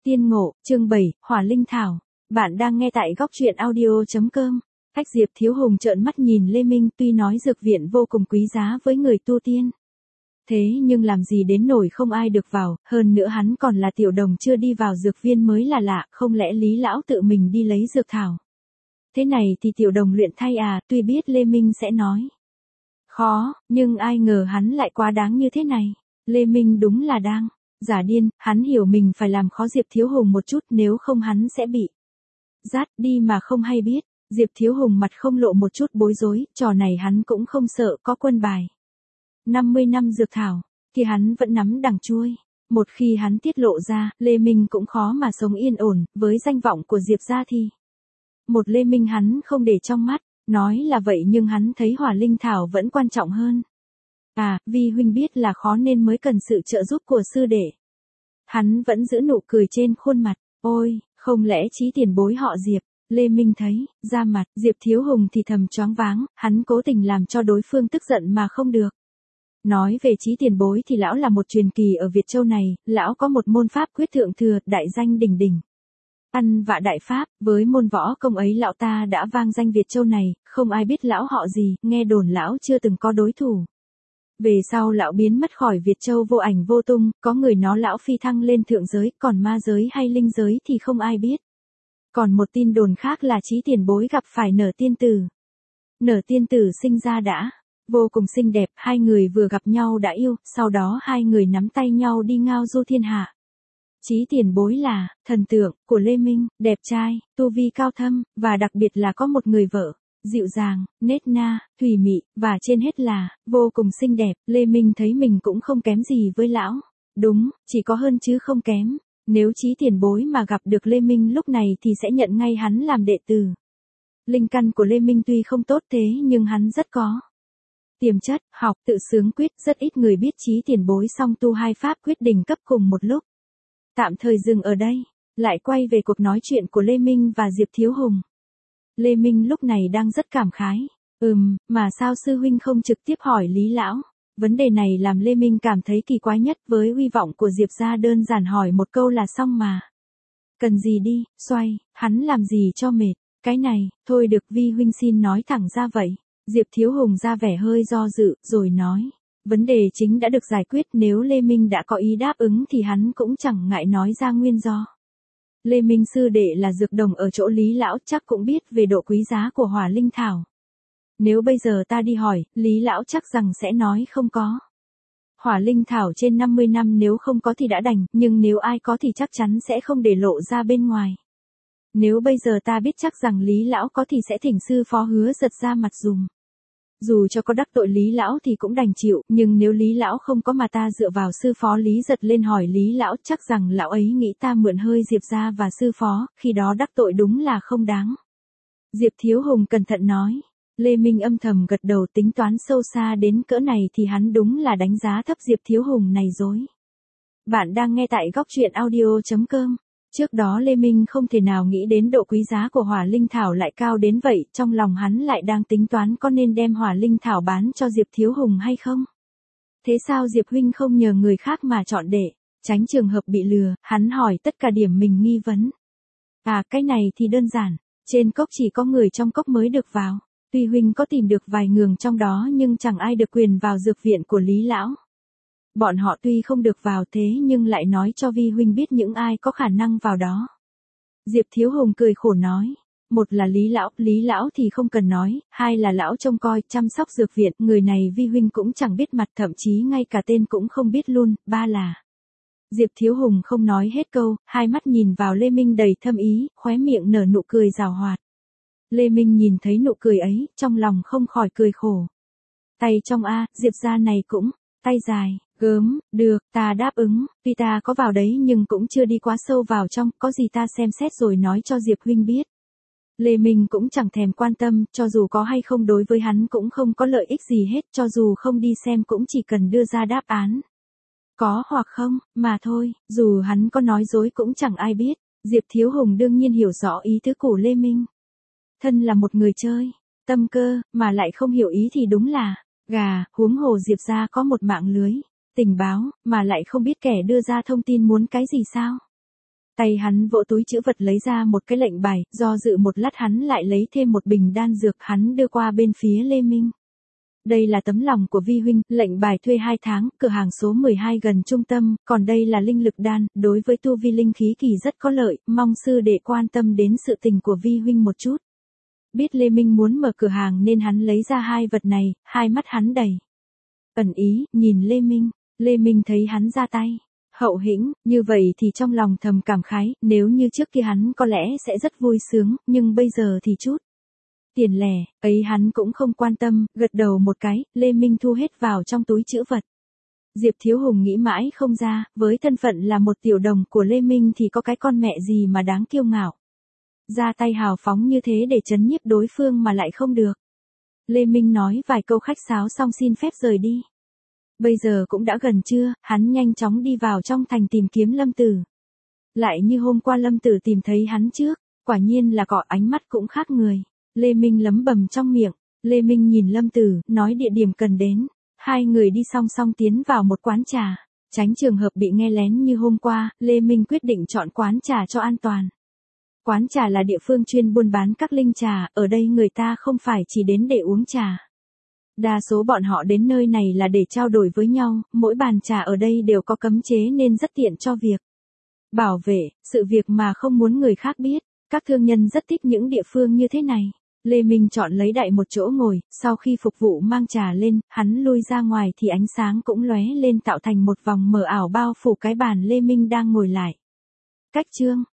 Tiên ngộ, chương 7, Hỏa Linh Thảo. Bạn đang nghe tại góc truyện audio.com. Cách Diệp Thiếu Hùng trợn mắt nhìn Lê Minh, tuy nói dược viện vô cùng quý giá với người tu tiên. Thế nhưng làm gì đến nổi không ai được vào, hơn nữa hắn còn là tiểu đồng chưa đi vào dược viên mới là lạ, không lẽ Lý Lão tự mình đi lấy dược thảo. Thế này thì tiểu đồng luyện thay à, tuy biết Lê Minh sẽ nói khó, nhưng ai ngờ hắn lại quá đáng như thế này. Lê Minh đúng là đang giả điên, hắn hiểu mình phải làm khó Diệp Thiếu Hùng một chút, nếu không hắn sẽ bị dắt đi mà không hay biết. Diệp Thiếu Hùng mặt không lộ một chút bối rối, trò này hắn cũng không sợ, có quân bài 50 năm dược thảo, thì hắn vẫn nắm đằng chuôi. Một khi hắn tiết lộ ra, Lê Minh cũng khó mà sống yên ổn, với danh vọng của Diệp gia thì một Lê Minh hắn không để trong mắt, nói là vậy nhưng hắn thấy Hỏa Linh Thảo vẫn quan trọng hơn. À, vì huynh biết là khó nên mới cần sự trợ giúp của sư đệ. Hắn vẫn giữ nụ cười trên khuôn mặt, ôi, không lẽ Chí tiền bối họ Diệp. Lê Minh thấy, ra mặt, Diệp Thiếu Hùng thì thầm choáng váng, hắn cố tình làm cho đối phương tức giận mà không được. Nói về Chí tiền bối thì lão là một truyền kỳ ở Việt Châu này, lão có một môn pháp quyết thượng thừa, đại danh đỉnh đỉnh. Ăn vạ đại pháp, với môn võ công ấy lão ta đã vang danh Việt Châu này, không ai biết lão họ gì, nghe đồn lão chưa từng có đối thủ. Về sau lão biến mất khỏi Việt Châu vô ảnh vô tung, có người nói lão phi thăng lên thượng giới, còn ma giới hay linh giới thì không ai biết. Còn một tin đồn khác là Chí tiền bối gặp phải Nở tiên tử. Nở tiên tử sinh ra đã vô cùng xinh đẹp, hai người vừa gặp nhau đã yêu, sau đó hai người nắm tay nhau đi ngao du thiên hạ. Chí tiền bối là thần tượng của Lê Minh, đẹp trai, tu vi cao thâm, và đặc biệt là có một người vợ dịu dàng, nết na, thùy mị, và trên hết là vô cùng xinh đẹp. Lê Minh thấy mình cũng không kém gì với lão. Đúng, chỉ có hơn chứ không kém. Nếu Chí tiền bối mà gặp được Lê Minh lúc này thì sẽ nhận ngay hắn làm đệ tử. Linh căn của Lê Minh tuy không tốt thế nhưng hắn rất có tiềm chất, học tự xướng quyết, rất ít người biết Chí tiền bối song tu hai pháp quyết đỉnh cấp cùng một lúc. Tạm thời dừng ở đây, lại quay về cuộc nói chuyện của Lê Minh và Diệp Thiếu Hùng. Lê Minh lúc này đang rất cảm khái. Mà sao sư huynh không trực tiếp hỏi Lý Lão? Vấn đề này làm Lê Minh cảm thấy kỳ quái nhất, với uy vọng của Diệp gia đơn giản hỏi một câu là xong mà. Cần gì đi, xoay, hắn làm gì cho mệt. Cái này, thôi được, Vi huynh xin nói thẳng ra vậy. Diệp Thiếu Hùng ra vẻ hơi do dự, rồi nói. Vấn đề chính đã được giải quyết, nếu Lê Minh đã có ý đáp ứng thì hắn cũng chẳng ngại nói ra nguyên do. Lê Minh sư đệ là dược đồng ở chỗ Lý Lão, chắc cũng biết về độ quý giá của Hỏa Linh Thảo. Nếu bây giờ ta đi hỏi, Lý Lão chắc rằng sẽ nói không có. Hỏa Linh Thảo trên 50 năm nếu không có thì đã đành, nhưng nếu ai có thì chắc chắn sẽ không để lộ ra bên ngoài. Nếu bây giờ ta biết chắc rằng Lý Lão có thì sẽ thỉnh sư phó Hứa Giật ra mặt dùm. Dù cho có đắc tội Lý Lão thì cũng đành chịu, nhưng nếu Lý Lão không có mà ta dựa vào sư phó Lý Giật lên hỏi Lý Lão, chắc rằng lão ấy nghĩ ta mượn hơi Diệp gia và sư phó, khi đó đắc tội đúng là không đáng. Diệp Thiếu Hùng cẩn thận nói. Lê Minh âm thầm gật đầu, tính toán sâu xa đến cỡ này thì hắn đúng là đánh giá thấp Diệp Thiếu Hùng này rồi. Bạn đang nghe tại góc truyện audio.com. Trước đó Lê Minh không thể nào nghĩ đến độ quý giá của Hỏa Linh Thảo lại cao đến vậy, trong lòng hắn lại đang tính toán có nên đem Hỏa Linh Thảo bán cho Diệp Thiếu Hùng hay không. Thế sao Diệp huynh không nhờ người khác mà chọn để tránh trường hợp bị lừa? Hắn hỏi tất cả điểm mình nghi vấn. À, cái này thì đơn giản, trên cốc chỉ có người trong cốc mới được vào. Tuy huynh có tìm được vài người trong đó nhưng chẳng ai được quyền vào dược viện của Lý Lão. Bọn họ tuy không được vào thế nhưng lại nói cho Vi huynh biết những ai có khả năng vào đó. Diệp Thiếu Hùng cười khổ nói. Một là Lý Lão thì không cần nói, hai là lão trông coi, chăm sóc dược viện, người này Vi huynh cũng chẳng biết mặt, thậm chí ngay cả tên cũng không biết luôn, ba là. Diệp Thiếu Hùng không nói hết câu, hai mắt nhìn vào Lê Minh đầy thâm ý, khóe miệng nở nụ cười giảo hoạt. Lê Minh nhìn thấy nụ cười ấy, trong lòng không khỏi cười khổ. Tay trong Diệp gia này cũng, tay dài, gớm, được, ta đáp ứng, tuy ta có vào đấy nhưng cũng chưa đi quá sâu vào trong, có gì ta xem xét rồi nói cho Diệp huynh biết. Lê Minh cũng chẳng thèm quan tâm, cho dù có hay không đối với hắn cũng không có lợi ích gì hết, cho dù không đi xem cũng chỉ cần đưa ra đáp án. Có hoặc không, mà thôi, dù hắn có nói dối cũng chẳng ai biết. Diệp Thiếu Hùng đương nhiên hiểu rõ ý tứ của Lê Minh. Thân là một người chơi, tâm cơ, mà lại không hiểu ý thì đúng là gà, huống hồ Diệp gia có một mạng lưới tình báo, mà lại không biết kẻ đưa ra thông tin muốn cái gì sao. Tay hắn vỗ túi trữ vật lấy ra một cái lệnh bài, do dự một lát hắn lại lấy thêm một bình đan dược hắn đưa qua bên phía Lê Minh. Đây là tấm lòng của Vi huynh, lệnh bài thuê 2 tháng, cửa hàng số 12 gần trung tâm, còn đây là linh lực đan, đối với tu vi linh khí kỳ rất có lợi, mong sư đệ quan tâm đến sự tình của Vi huynh một chút. Biết Lê Minh muốn mở cửa hàng nên hắn lấy ra 2 vật này, hai mắt hắn đầy ẩn ý, nhìn Lê Minh thấy hắn ra tay hậu hĩnh, như vậy thì trong lòng thầm cảm khái, nếu như trước kia hắn có lẽ sẽ rất vui sướng, nhưng bây giờ thì chút tiền lẻ, ấy hắn cũng không quan tâm, gật đầu một cái, Lê Minh thu hết vào trong túi trữ vật. Diệp Thiếu Hùng nghĩ mãi không ra, với thân phận là một tiểu đồng của Lê Minh thì có cái con mẹ gì mà đáng kiêu ngạo. Ra tay hào phóng như thế để trấn nhiếp đối phương mà lại không được. Lê Minh nói vài câu khách sáo xong xin phép rời đi. Bây giờ cũng đã gần trưa, hắn nhanh chóng đi vào trong thành tìm kiếm Lâm Tử. Lại như hôm qua Lâm Tử tìm thấy hắn trước, quả nhiên là cọ, ánh mắt cũng khác người. Lê Minh lấm bầm trong miệng, Lê Minh nhìn Lâm Tử, nói địa điểm cần đến. Hai người đi song song tiến vào một quán trà. Tránh trường hợp bị nghe lén như hôm qua, Lê Minh quyết định chọn quán trà cho an toàn. Quán trà là địa phương chuyên buôn bán các linh trà, ở đây người ta không phải chỉ đến để uống trà. Đa số bọn họ đến nơi này là để trao đổi với nhau, mỗi bàn trà ở đây đều có cấm chế nên rất tiện cho việc bảo vệ, sự việc mà không muốn người khác biết. Các thương nhân rất thích những địa phương như thế này. Lê Minh chọn lấy đại một chỗ ngồi, sau khi phục vụ mang trà lên, hắn lui ra ngoài thì ánh sáng cũng lóe lên tạo thành một vòng mờ ảo bao phủ cái bàn Lê Minh đang ngồi lại. Cách chương